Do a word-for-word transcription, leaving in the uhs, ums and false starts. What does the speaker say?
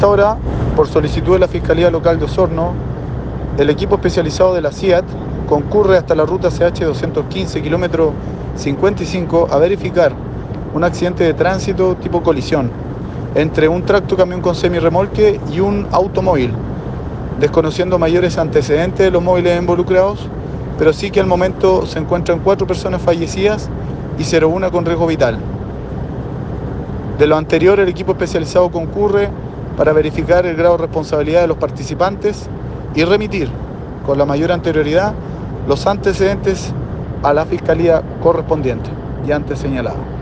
esta hora, por solicitud de la Fiscalía Local de Osorno, el equipo especializado de la C I A T concurre hasta la ruta C H doscientos quince, kilómetro cincuenta y cinco, a verificar un accidente de tránsito tipo colisión entre un tractocamión con semirremolque y un automóvil, desconociendo mayores antecedentes de los móviles involucrados, pero sí que al momento se encuentran cuatro personas fallecidas y cero uno con riesgo vital. De lo anterior, el equipo especializado concurre para verificar el grado de responsabilidad de los participantes y remitir con la mayor anterioridad los antecedentes a la Fiscalía correspondiente y antes señalado.